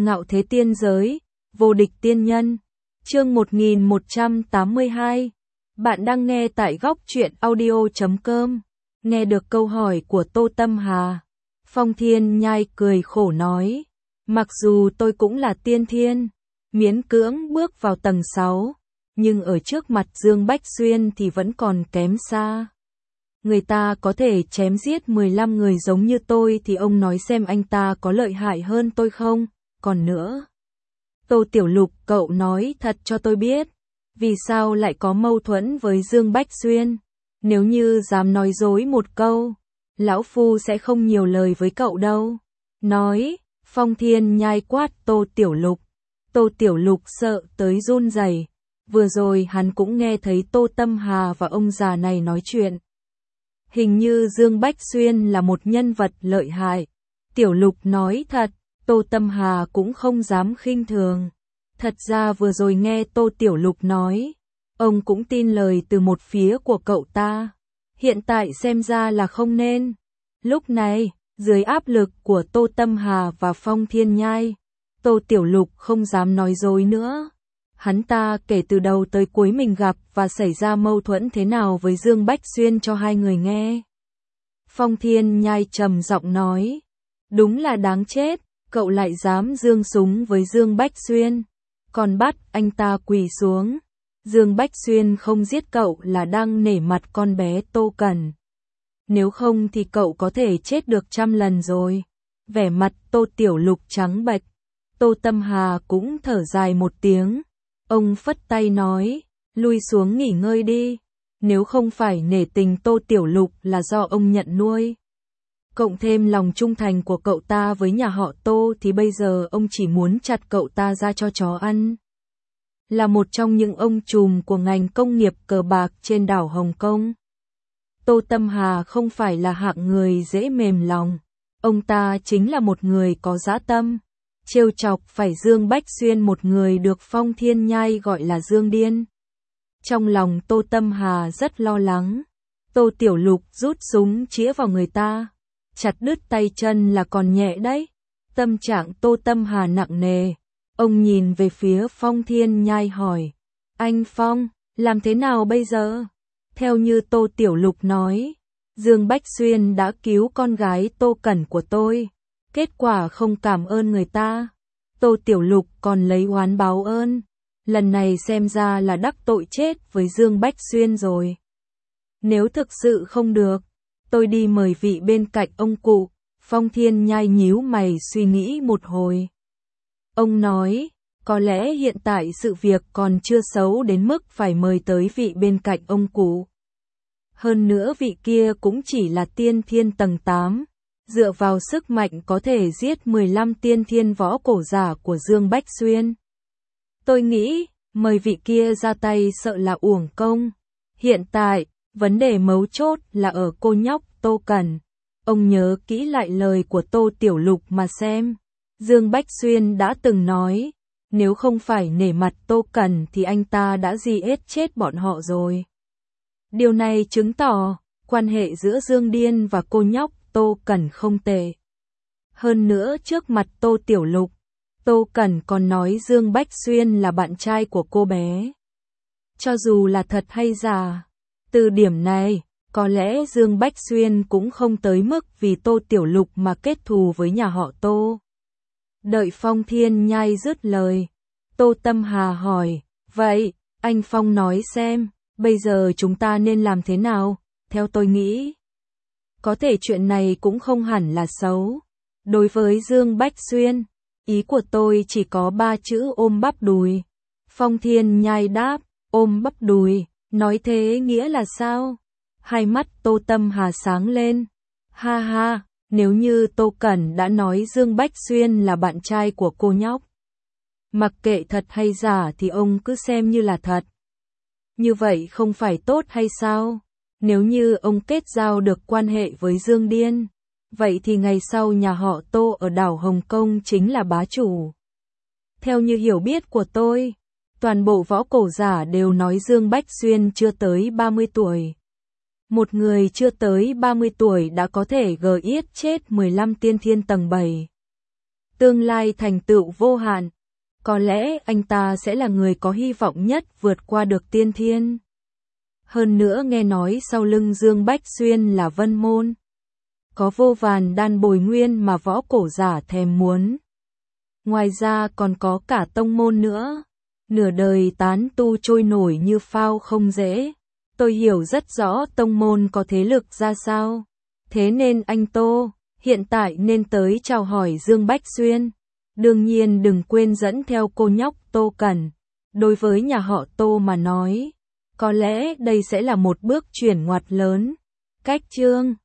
Ngạo thế tiên giới, vô địch tiên nhân. Chương 1182. Bạn đang nghe tại góc truyện audio.com. Nghe được câu hỏi của Tô Tâm Hà, Phong Thiên Nhai cười khổ nói, mặc dù tôi cũng là tiên thiên, miễn cưỡng bước vào tầng 6, nhưng ở trước mặt Dương Bách Xuyên thì vẫn còn kém xa. Người ta có thể chém giết 15 người giống như tôi thì ông nói xem anh ta có lợi hại hơn tôi không? Còn nữa, Tô Tiểu Lục, cậu nói thật cho tôi biết, vì sao lại có mâu thuẫn với Dương Bách Xuyên? Nếu như dám nói dối một câu, lão phu sẽ không nhiều lời với cậu đâu. Nói, Phong Thiên Nhai quát Tô Tiểu Lục. Tô Tiểu Lục sợ tới run rẩy. Vừa rồi hắn cũng nghe thấy Tô Tâm Hà và ông già này nói chuyện. Hình như Dương Bách Xuyên là một nhân vật lợi hại. Tiểu Lục nói thật, Tô Tâm Hà cũng không dám khinh thường. Thật ra vừa rồi nghe Tô Tiểu Lục nói, ông cũng tin lời từ một phía của cậu ta. Hiện tại xem ra là không nên. Lúc này, dưới áp lực của Tô Tâm Hà và Phong Thiên Nhai, Tô Tiểu Lục không dám nói dối nữa. Hắn ta kể từ đầu tới cuối mình gặp và xảy ra mâu thuẫn thế nào với Dương Bách Xuyên cho hai người nghe. Phong Thiên Nhai trầm giọng nói, đúng là đáng chết, cậu lại dám giương súng với Dương Bách Xuyên, còn bắt anh ta quỳ xuống. Dương Bách Xuyên không giết cậu là đang nể mặt con bé Tô Cẩn. Nếu không thì cậu có thể chết được 100 lần rồi. Vẻ mặt Tô Tiểu Lục trắng bệch. Tô Tâm Hà cũng thở dài một tiếng. Ông phất tay nói, lui xuống nghỉ ngơi đi. Nếu không phải nể tình Tô Tiểu Lục là do ông nhận nuôi, cộng thêm lòng trung thành của cậu ta với nhà họ Tô thì bây giờ ông chỉ muốn chặt cậu ta ra cho chó ăn. Là một trong những ông trùm của ngành công nghiệp cờ bạc trên đảo Hồng Kông, Tô Tâm Hà không phải là hạng người dễ mềm lòng. Ông ta chính là một người có dã tâm. Trêu chọc phải Dương Bách Xuyên, một người được Phong Thiên Nhai gọi là Dương Điên. Trong lòng Tô Tâm Hà rất lo lắng. Tô Tiểu Lục rút súng chĩa vào người ta, chặt đứt tay chân là còn nhẹ đấy. Tâm trạng Tô Tâm Hà nặng nề. Ông nhìn về phía Phong Thiên Nhai hỏi, anh Phong, làm thế nào bây giờ? Theo như Tô Tiểu Lục nói, Dương Bách Xuyên đã cứu con gái Tô Cẩn của tôi, kết quả không cảm ơn người ta. Tô Tiểu Lục còn lấy oán báo ơn, lần này xem ra là đắc tội chết với Dương Bách Xuyên rồi. Nếu thực sự không được, tôi đi mời vị bên cạnh ông cụ. Phong Thiên Nhai nhíu mày suy nghĩ một hồi. Ông nói, có lẽ hiện tại sự việc còn chưa xấu đến mức phải mời tới vị bên cạnh ông cụ. Hơn nữa vị kia cũng chỉ là tiên thiên tầng 8, dựa vào sức mạnh có thể giết 15 tiên thiên võ cổ giả của Dương Bách Xuyên. Tôi nghĩ, mời vị kia ra tay sợ là uổng công. Hiện tại, vấn đề mấu chốt là ở cô nhóc Tô Cẩn. Ông nhớ kỹ lại lời của Tô Tiểu Lục mà xem. Dương Bách Xuyên đã từng nói, nếu không phải nể mặt Tô Cẩn thì anh ta đã giết chết bọn họ rồi. Điều này chứng tỏ, quan hệ giữa Dương Điên và cô nhóc Tô Cẩn không tệ. Hơn nữa trước mặt Tô Tiểu Lục, Tô Cẩn còn nói Dương Bách Xuyên là bạn trai của cô bé. Cho dù là thật hay giả, từ điểm này, có lẽ Dương Bách Xuyên cũng không tới mức vì Tô Tiểu Lục mà kết thù với nhà họ Tô. Đợi Phong Thiên Nhai dứt lời, Tô Tâm Hà hỏi, vậy, anh Phong nói xem, bây giờ chúng ta nên làm thế nào? Theo tôi nghĩ, có thể chuyện này cũng không hẳn là xấu. Đối với Dương Bách Xuyên, ý của tôi chỉ có 3 chữ ôm bắp đùi. Phong Thiên Nhai đáp, ôm bắp đùi, nói thế nghĩa là sao? Hai mắt Tô Tâm Hà sáng lên. Ha ha, nếu như Tô Cẩn đã nói Dương Bách Xuyên là bạn trai của cô nhóc, mặc kệ thật hay giả thì ông cứ xem như là thật. Như vậy không phải tốt hay sao? Nếu như ông kết giao được quan hệ với Dương Điên, vậy thì ngày sau nhà họ Tô ở đảo Hồng Kông chính là bá chủ. Theo như hiểu biết của tôi, toàn bộ võ cổ giả đều nói Dương Bách Xuyên chưa tới 30 tuổi. Một người chưa tới 30 tuổi đã có thể giết chết 15 tiên thiên tầng 7. tương lai thành tựu vô hạn. Có lẽ anh ta sẽ là người có hy vọng nhất vượt qua được tiên thiên. Hơn nữa nghe nói sau lưng Dương Bách Xuyên là Vân Môn. Có vô vàn đan bồi nguyên mà võ cổ giả thèm muốn. Ngoài ra còn có cả tông môn nữa. Nửa đời tán tu trôi nổi như phao không dễ. Tôi hiểu rất rõ tông môn có thế lực ra sao. Thế nên anh Tô, hiện tại nên tới chào hỏi Dương Bách Xuyên. Đương nhiên đừng quên dẫn theo cô nhóc Tô Cẩn. Đối với nhà họ Tô mà nói, có lẽ đây sẽ là một bước chuyển ngoặt lớn. Cách chương